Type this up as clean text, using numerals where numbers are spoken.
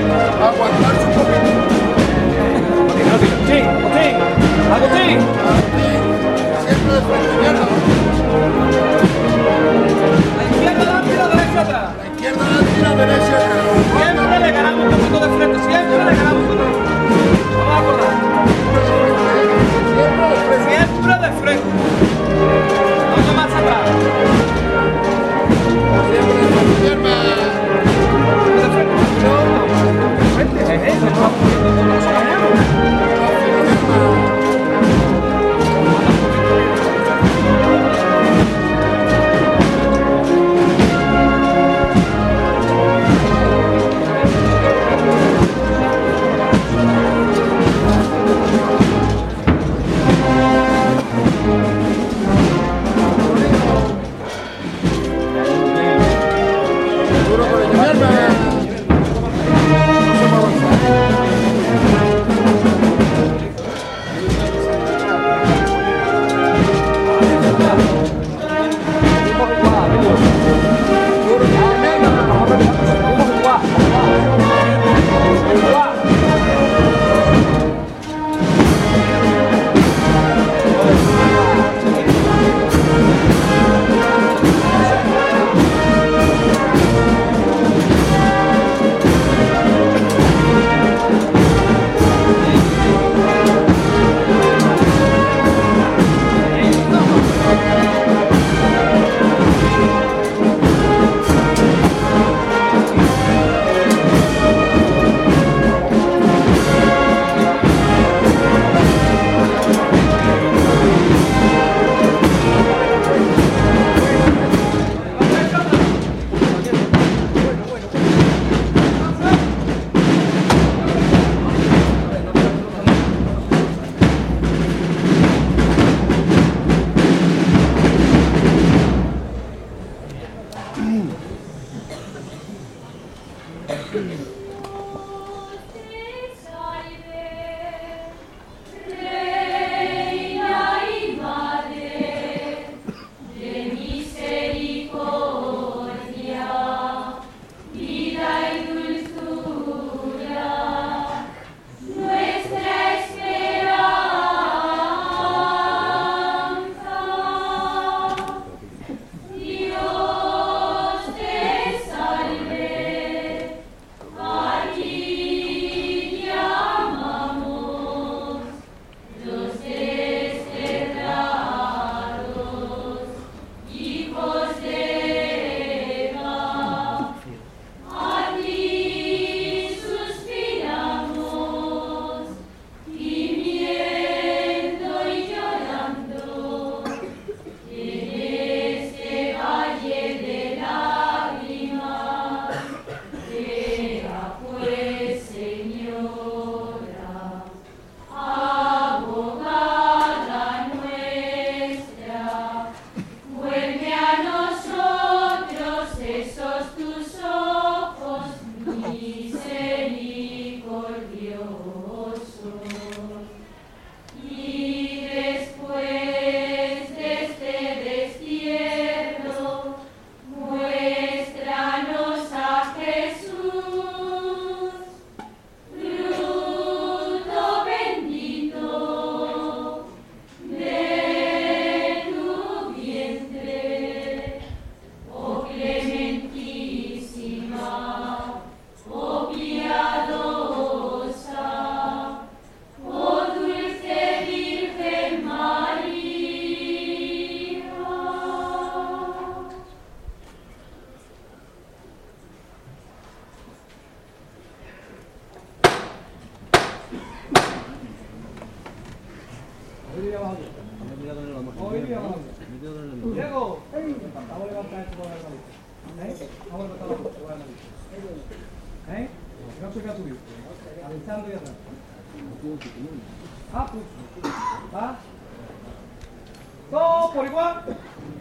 Aguantarse un poquito. Agustín, Agustín. Siempre de frente, izquierda. La izquierda adelante y la derecha atrás. La izquierda adelante y la derecha atrás. Siempre le ganamos un poquito de frente, siempre le ganamos un poquito. Vamos a acordar. Siempre de frente. No más atrás. Siempre de frente, izquierda. De frente. De frente. Nos vamos poniendo con los arañados. Duro por el izquierda. Diego, vamos a levantar esto por la nariz. Vamos a levantar la por la nariz. No se queda subido. Avanzando y atrás. Pues. Va. Todo por igual.